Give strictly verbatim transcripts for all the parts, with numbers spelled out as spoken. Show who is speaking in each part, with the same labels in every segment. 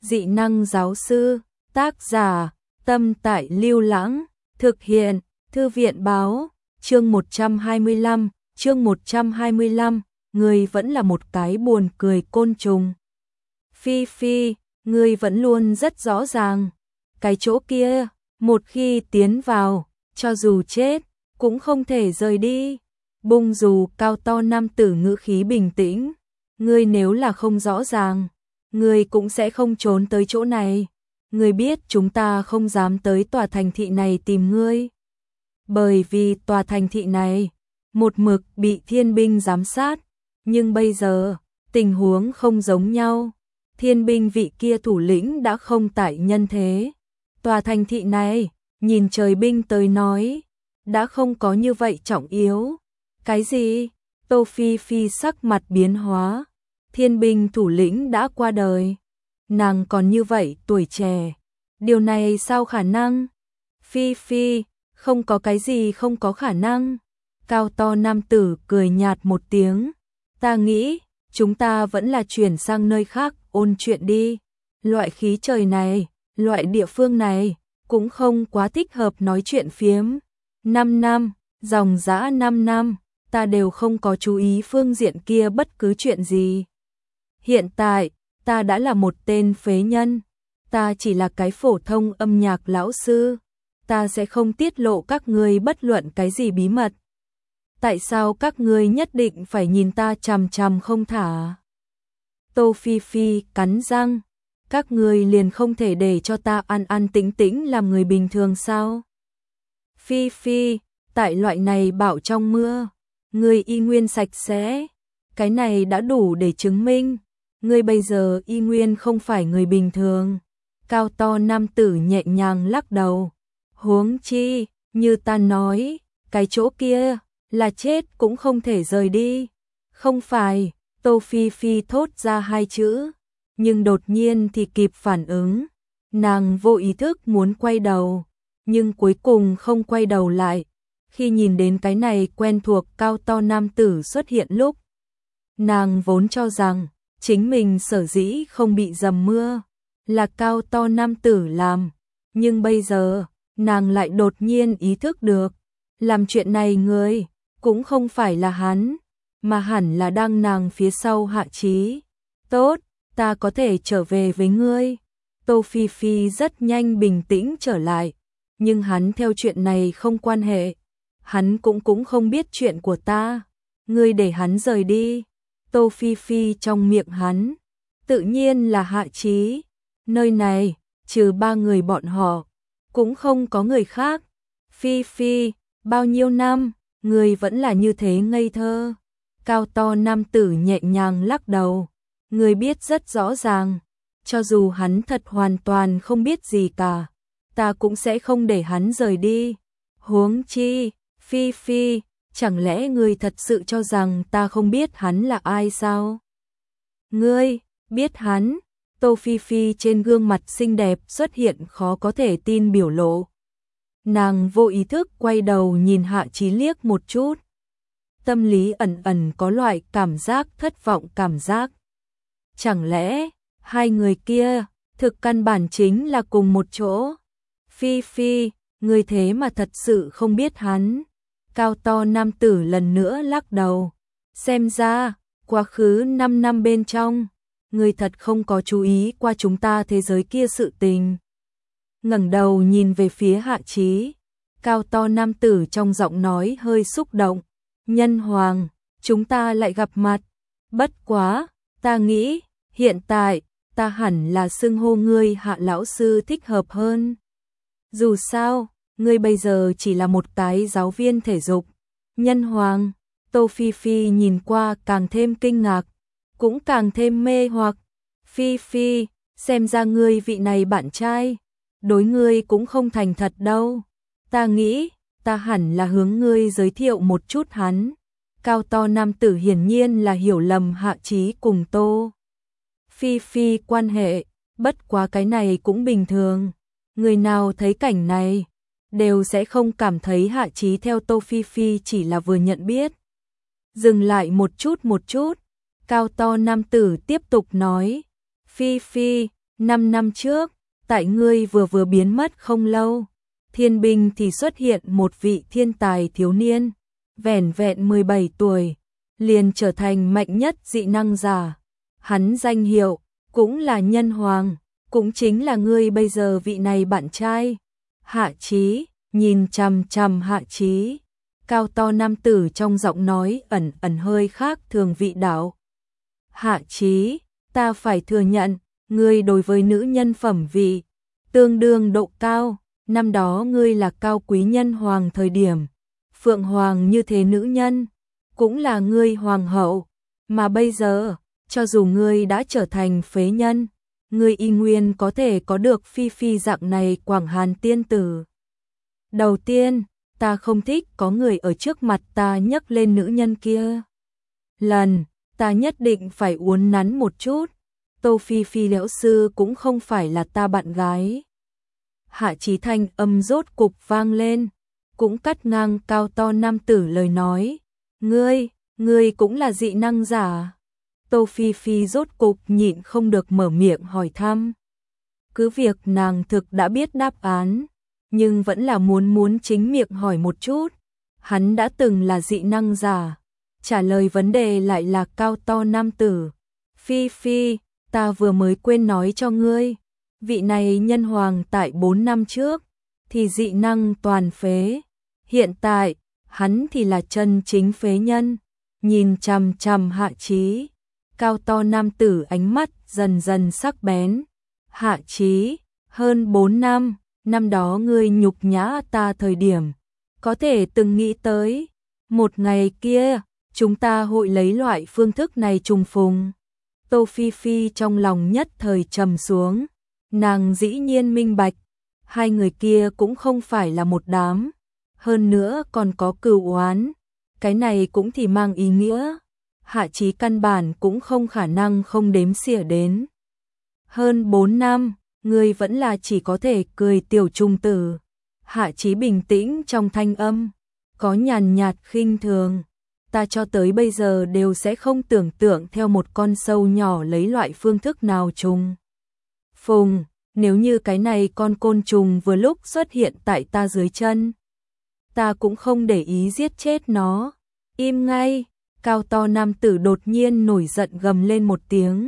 Speaker 1: Dị năng giáo sư, tác giả, Tâm Tại Lưu Lãng, thực hiện, Thư viện báo, chương một trăm hai mươi lăm, chương một trăm hai mươi lăm, người vẫn là một cái buồn cười côn trùng. Phi Phi, người vẫn luôn rất rõ ràng, cái chỗ kia, một khi tiến vào, cho dù chết, cũng không thể rời đi. Bung dù cao to nam tử ngữ khí bình tĩnh, ngươi nếu là không rõ ràng, ngươi cũng sẽ không trốn tới chỗ này. Ngươi biết chúng ta không dám tới tòa thành thị này tìm ngươi. Bởi vì tòa thành thị này, một mực bị thiên binh giám sát, nhưng bây giờ, tình huống không giống nhau. Thiên binh vị kia thủ lĩnh đã không tại nhân thế. Tòa thành thị này, nhìn trời binh tới nói, đã không có như vậy trọng yếu. Cái gì? Tô Phi Phi sắc mặt biến hóa. Thiên binh thủ lĩnh đã qua đời. Nàng còn như vậy tuổi trẻ. Điều này sao khả năng? Phi Phi, không có cái gì không có khả năng. Cao to nam tử cười nhạt một tiếng. Ta nghĩ, chúng ta vẫn là chuyển sang nơi khác ôn chuyện đi. Loại khí trời này, loại địa phương này, cũng không quá thích hợp nói chuyện phiếm. Năm năm, dòng dã năm năm, ta đều không có chú ý phương diện kia bất cứ chuyện gì. Hiện tại, ta đã là một tên phế nhân. Ta chỉ là cái phổ thông âm nhạc lão sư. Ta sẽ không tiết lộ các ngươi bất luận cái gì bí mật. Tại sao các ngươi nhất định phải nhìn ta chằm chằm không thả? Tô Phi Phi cắn răng. Các ngươi liền không thể để cho ta an an tĩnh tĩnh làm người bình thường sao? Phi Phi, tại loại này bão trong mưa, ngươi y nguyên sạch sẽ. Cái này đã đủ để chứng minh. Ngươi bây giờ y nguyên không phải người bình thường. Cao to nam tử nhẹ nhàng lắc đầu. Huống chi, như ta nói, cái chỗ kia, là chết cũng không thể rời đi. Không phải, Tô Phi Phi thốt ra hai chữ, nhưng đột nhiên thì kịp phản ứng. Nàng vô ý thức muốn quay đầu, nhưng cuối cùng không quay đầu lại. Khi nhìn đến cái này quen thuộc cao to nam tử xuất hiện lúc, nàng vốn cho rằng chính mình sở dĩ không bị dầm mưa là cao to nam tử làm, nhưng bây giờ nàng lại đột nhiên ý thức được, làm chuyện này người cũng không phải là hắn, mà hẳn là đang nàng phía sau Hạ Chí. Tốt, ta có thể trở về với ngươi. Tô Phi Phi rất nhanh bình tĩnh trở lại, nhưng hắn theo chuyện này không quan hệ. Hắn cũng cũng không biết chuyện của ta. Ngươi để hắn rời đi. Tô Phi Phi trong miệng hắn, tự nhiên là Hạ Chí. Nơi này, trừ ba người bọn họ, cũng không có người khác. Phi Phi, bao nhiêu năm, ngươi vẫn là như thế ngây thơ. Cao to nam tử nhẹ nhàng lắc đầu. Ngươi biết rất rõ ràng, cho dù hắn thật hoàn toàn không biết gì cả, ta cũng sẽ không để hắn rời đi. Huống chi, Phi Phi, chẳng lẽ ngươi thật sự cho rằng ta không biết hắn là ai sao? Ngươi, biết hắn? Tô Phi Phi trên gương mặt xinh đẹp xuất hiện khó có thể tin biểu lộ. Nàng vô ý thức quay đầu nhìn Hạ Chí liếc một chút. Tâm lý ẩn ẩn có loại cảm giác thất vọng cảm giác. Chẳng lẽ, hai người kia, thực căn bản chính là cùng một chỗ? Phi Phi, ngươi thế mà thật sự không biết hắn. Cao to nam tử lần nữa lắc đầu. Xem ra, quá khứ năm năm bên trong, ngươi thật không có chú ý qua chúng ta thế giới kia sự tình. Ngẩng đầu nhìn về phía Hạ Chí. Cao to nam tử trong giọng nói hơi xúc động. Nhân hoàng, chúng ta lại gặp mặt. Bất quá, ta nghĩ, hiện tại, ta hẳn là xưng hô ngươi Hạ lão sư thích hợp hơn. Dù sao, ngươi bây giờ chỉ là một cái giáo viên thể dục. Nhân hoàng, Tô Phi Phi nhìn qua càng thêm kinh ngạc, cũng càng thêm mê hoặc. Phi Phi, xem ra ngươi vị này bạn trai, đối ngươi cũng không thành thật đâu. Ta nghĩ, ta hẳn là hướng ngươi giới thiệu một chút hắn. Cao to nam tử hiển nhiên là hiểu lầm Hạ Chí cùng Tô Phi Phi quan hệ, bất quá cái này cũng bình thường. Người nào thấy cảnh này, đều sẽ không cảm thấy Hạ Chí theo Tô Phi Phi chỉ là vừa nhận biết. Dừng lại một chút một chút, cao to nam tử tiếp tục nói. Phi Phi, Năm năm trước, tại ngươi vừa vừa biến mất không lâu, thiên binh thì xuất hiện một vị thiên tài thiếu niên, vẻn vẹn mười bảy tuổi, liền trở thành mạnh nhất dị năng giả. Hắn danh hiệu cũng là Nhân Hoàng, cũng chính là ngươi bây giờ vị này bạn trai. Hạ Chí nhìn chằm chằm Hạ Chí, cao to nam tử trong giọng nói ẩn ẩn hơi khác thường vị đạo. Hạ Chí, ta phải thừa nhận, ngươi đối với nữ nhân phẩm vị tương đương độ cao, năm đó ngươi là cao quý nhân hoàng thời điểm, phượng hoàng như thế nữ nhân, cũng là ngươi hoàng hậu, mà bây giờ, cho dù ngươi đã trở thành phế nhân, ngươi y nguyên có thể có được phi phi dạng này Quảng Hàn tiên tử. Đầu tiên, ta không thích có người ở trước mặt ta nhắc lên nữ nhân kia. Lần, ta nhất định phải uốn nắn một chút. Tô Phi Phi lão sư cũng không phải là ta bạn gái. Hạ Chí thanh âm rốt cục vang lên, cũng cắt ngang cao to nam tử lời nói. Ngươi, ngươi cũng là dị năng giả. Tô Phi Phi rốt cục nhịn không được mở miệng hỏi thăm. Cứ việc nàng thực đã biết đáp án, nhưng vẫn là muốn muốn chính miệng hỏi một chút. Hắn đã từng là dị năng giả, trả lời vấn đề lại là cao to nam tử. Phi Phi, ta vừa mới quên nói cho ngươi, vị này nhân hoàng tại bốn năm trước, thì dị năng toàn phế. Hiện tại, hắn thì là chân chính phế nhân. Nhìn chằm chằm Hạ Chí, cao to nam tử ánh mắt dần dần sắc bén. Hạ Chí, hơn bốn năm, năm đó ngươi nhục nhã ta thời điểm, có thể từng nghĩ tới, một ngày kia, chúng ta hội lấy loại phương thức này trùng phùng. Tô Phi Phi trong lòng nhất thời trầm xuống, nàng dĩ nhiên minh bạch, hai người kia cũng không phải là một đám, hơn nữa còn có cừu oán, cái này cũng thì mang ý nghĩa, Hạ Chí căn bản cũng không khả năng không đếm xỉa đến. Hơn bốn năm, ngươi vẫn là chỉ có thể cười tiểu trung tử. Hạ Chí bình tĩnh trong thanh âm, có nhàn nhạt khinh thường. Ta cho tới bây giờ đều sẽ không tưởng tượng theo một con sâu nhỏ lấy loại phương thức nào trùng phùng, nếu như cái này con côn trùng vừa lúc xuất hiện tại ta dưới chân, ta cũng không để ý giết chết nó. Im ngay, cao to nam tử đột nhiên nổi giận gầm lên một tiếng,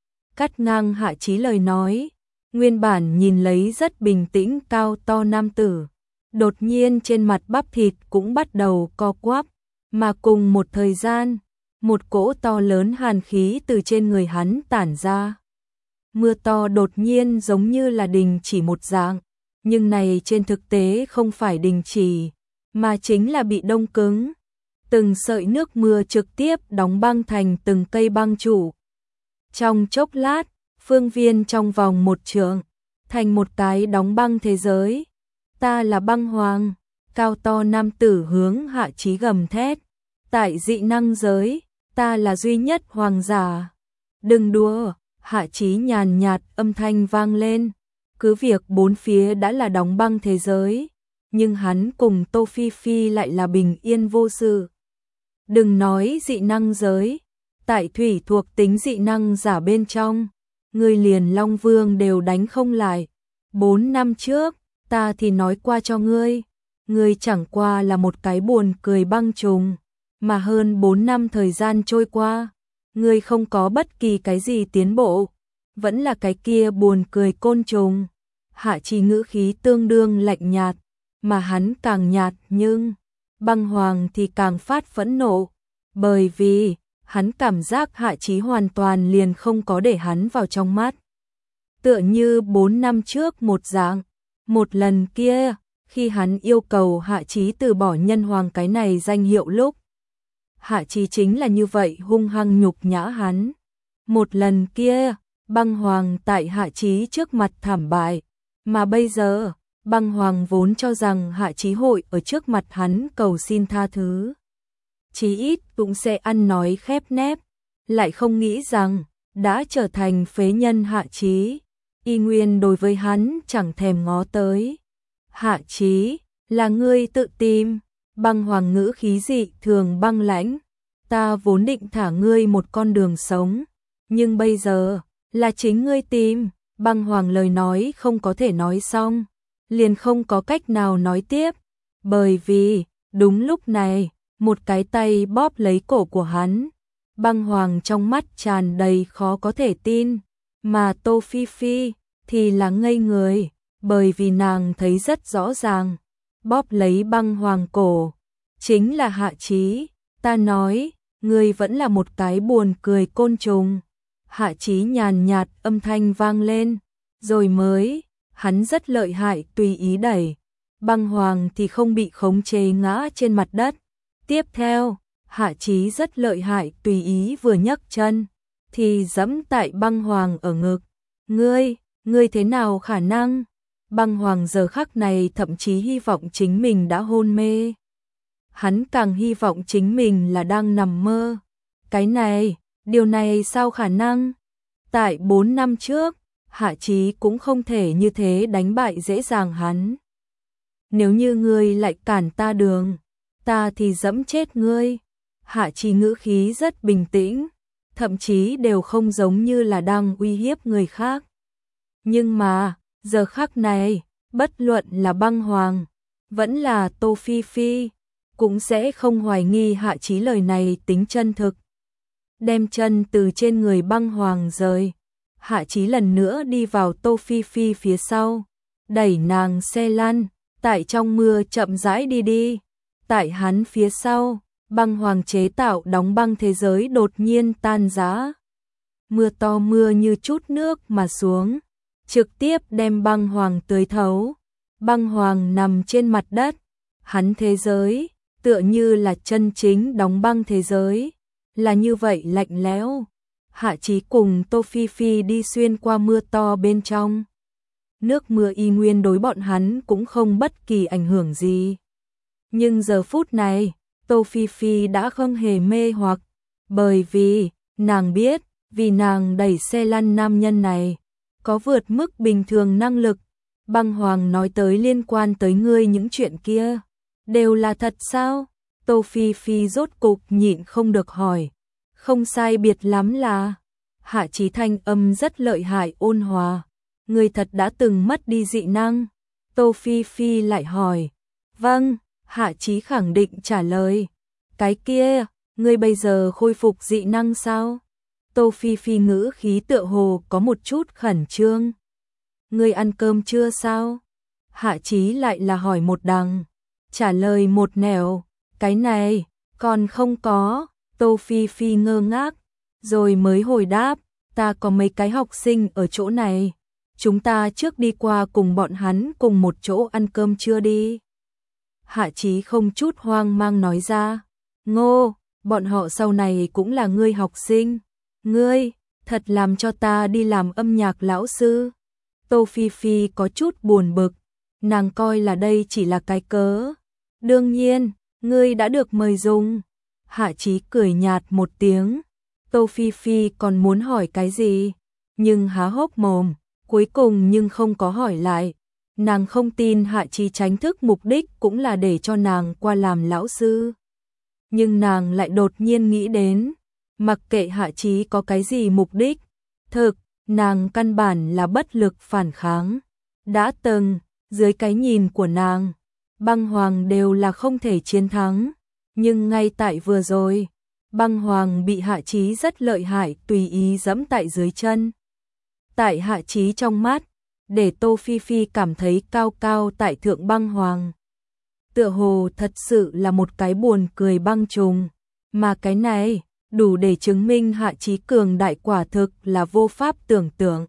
Speaker 1: cắt ngang Hạ Chí lời nói. Nguyên bản nhìn lấy rất bình tĩnh cao to nam tử, đột nhiên trên mặt bắp thịt cũng bắt đầu co quắp, mà cùng một thời gian, một cỗ to lớn hàn khí từ trên người hắn tản ra. Mưa to đột nhiên giống như là đình chỉ một dạng, nhưng này trên thực tế không phải đình chỉ, mà chính là bị đông cứng. Từng sợi nước mưa trực tiếp đóng băng thành từng cây băng trụ. Trong chốc lát, phương viên trong vòng một trượng, thành một cái đóng băng thế giới. Ta là băng hoàng, cao to nam tử hướng Hạ Chí gầm thét. Tại dị năng giới, ta là duy nhất hoàng giả. Đừng đùa, Hạ Chí nhàn nhạt âm thanh vang lên. Cứ việc bốn phía đã là đóng băng thế giới, nhưng hắn cùng Tô Phi Phi lại là bình yên vô sự. Đừng nói dị năng giới, tại thủy thuộc tính dị năng giả bên trong, ngươi liền Long Vương đều đánh không lại. Bốn năm trước, ta thì nói qua cho ngươi, ngươi chẳng qua là một cái buồn cười băng trùng, mà hơn bốn năm thời gian trôi qua, ngươi không có bất kỳ cái gì tiến bộ, vẫn là cái kia buồn cười côn trùng. Hạ Chí ngữ khí tương đương lạnh nhạt, mà hắn càng nhạt nhưng băng hoàng thì càng phát phẫn nộ, bởi vì hắn cảm giác Hạ Chí hoàn toàn liền không có để hắn vào trong mắt. Tựa như bốn năm trước một dạng, một lần kia, khi hắn yêu cầu Hạ Chí từ bỏ nhân hoàng cái này danh hiệu lúc, Hạ Chí chính là như vậy hung hăng nhục nhã hắn. Một lần kia, băng hoàng tại Hạ Chí trước mặt thảm bại, mà bây giờ, băng hoàng vốn cho rằng Hạ Chí hội ở trước mặt hắn cầu xin tha thứ, chí ít cũng sẽ ăn nói khép nép, lại không nghĩ rằng, đã trở thành phế nhân Hạ Chí, y nguyên đối với hắn chẳng thèm ngó tới. Hạ Chí, là ngươi tự tìm. Băng hoàng ngữ khí dị thường băng lãnh, ta vốn định thả ngươi một con đường sống, nhưng bây giờ, là chính ngươi tìm, Băng Hoàng lời nói không có thể nói xong, liền không có cách nào nói tiếp, bởi vì, đúng lúc này, một cái tay bóp lấy cổ của hắn. Băng Hoàng trong mắt tràn đầy khó có thể tin, mà Tô Phi Phi thì là ngây người, bởi vì nàng thấy rất rõ ràng, bóp lấy Băng Hoàng cổ, chính là Hạ Chí. Ta nói, ngươi vẫn là một cái buồn cười côn trùng. Hạ Chí nhàn nhạt âm thanh vang lên, rồi mới, hắn rất lợi hại tùy ý đẩy. Băng Hoàng thì không bị khống chế ngã trên mặt đất. Tiếp theo, Hạ Chí rất lợi hại tùy ý vừa nhấc chân, thì giẫm tại Băng Hoàng ở ngực. Ngươi, ngươi thế nào khả năng? Băng Hoàng giờ khắc này thậm chí hy vọng chính mình đã hôn mê. Hắn càng hy vọng chính mình là đang nằm mơ. Cái này, điều này sao khả năng? Tại bốn năm trước, Hạ Chí cũng không thể như thế đánh bại dễ dàng hắn. Nếu như ngươi lại cản ta đường, ta thì giẫm chết ngươi. Hạ Chí ngữ khí rất bình tĩnh, thậm chí đều không giống như là đang uy hiếp người khác. Nhưng mà, giờ khắc này, bất luận là Băng Hoàng, vẫn là Tô Phi Phi, cũng sẽ không hoài nghi Hạ Chí lời này tính chân thực. Đem chân từ trên người Băng Hoàng rời, Hạ Chí lần nữa đi vào Tô Phi Phi phía sau, đẩy nàng xe lăn, tại trong mưa chậm rãi đi đi. Tại hắn phía sau, Băng Hoàng chế tạo đóng băng thế giới đột nhiên tan rã. Mưa to mưa như chút nước mà xuống, trực tiếp đem Băng Hoàng tưới thấu. Băng Hoàng nằm trên mặt đất, hắn thế giới, tựa như là chân chính đóng băng thế giới, là như vậy lạnh lẽo. Hạ Chí cùng Tô Phi Phi đi xuyên qua mưa to bên trong. Nước mưa y nguyên đối bọn hắn cũng không bất kỳ ảnh hưởng gì. Nhưng giờ phút này, Tô Phi Phi đã không hề mê hoặc, bởi vì, nàng biết, vì nàng đẩy xe lăn nam nhân này, có vượt mức bình thường năng lực. Băng Hoàng nói tới liên quan tới ngươi những chuyện kia, đều là thật sao? Tô Phi Phi rốt cục nhịn không được hỏi. Không sai biệt lắm là, Hạ Chí thanh âm rất lợi hại ôn hòa. Ngươi thật đã từng mất đi dị năng? Tô Phi Phi lại hỏi. Vâng, Hạ Chí khẳng định trả lời. Cái kia, ngươi bây giờ khôi phục dị năng sao? Tô Phi Phi ngữ khí tựa hồ có một chút khẩn trương. Ngươi ăn cơm chưa sao? Hạ Chí lại là hỏi một đằng, trả lời một nẻo. Cái này, còn không có. Tô Phi Phi ngơ ngác, rồi mới hồi đáp, ta có mấy cái học sinh ở chỗ này. Chúng ta trước đi qua cùng bọn hắn cùng một chỗ ăn cơm trưa đi. Hạ Chí không chút hoang mang nói ra. Ngô, bọn họ sau này cũng là ngươi học sinh. Ngươi, thật làm cho ta đi làm âm nhạc lão sư. Tô Phi Phi có chút buồn bực, nàng coi là đây chỉ là cái cớ. Đương nhiên, ngươi đã được mời dùng. Hạ Chí cười nhạt một tiếng. Tô Phi Phi còn muốn hỏi cái gì, nhưng há hốc mồm, cuối cùng nhưng không có hỏi lại. Nàng không tin Hạ Chí tránh thức mục đích cũng là để cho nàng qua làm lão sư. Nhưng nàng lại đột nhiên nghĩ đến, mặc kệ Hạ Chí có cái gì mục đích, thực, nàng căn bản là bất lực phản kháng. Đã từng, dưới cái nhìn của nàng, Băng Hoàng đều là không thể chiến thắng. Nhưng ngay tại vừa rồi, Băng Hoàng bị Hạ Chí rất lợi hại tùy ý giẫm tại dưới chân. Tại Hạ Chí trong mắt, để Tô Phi Phi cảm thấy cao cao tại thượng Băng Hoàng. Tựa hồ thật sự là một cái buồn cười băng trùng, mà cái này đủ để chứng minh Hạ Chí cường đại quả thực là vô pháp tưởng tượng.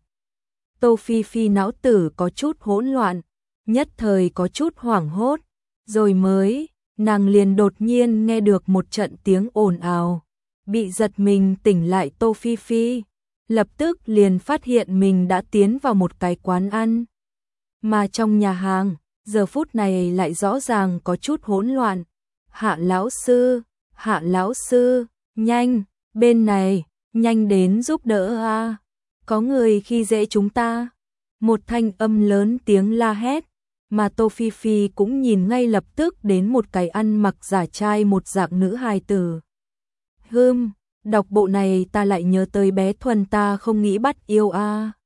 Speaker 1: Tô Phi Phi não tử có chút hỗn loạn, nhất thời có chút hoảng hốt, rồi mới, nàng liền đột nhiên nghe được một trận tiếng ồn ào, bị giật mình tỉnh lại Tô Phi Phi, lập tức liền phát hiện mình đã tiến vào một cái quán ăn. Mà trong nhà hàng, giờ phút này lại rõ ràng có chút hỗn loạn. Hạ lão sư, Hạ lão sư, nhanh, bên này, nhanh đến giúp đỡ a. Có người khi dễ chúng ta. Một thanh âm lớn tiếng la hét, mà Tô Phi Phi cũng nhìn ngay lập tức đến một cái ăn mặc giả trai một dạng nữ hài tử. Hừm, đọc bộ này ta lại nhớ tới bé Thuần ta không nghĩ bắt yêu a.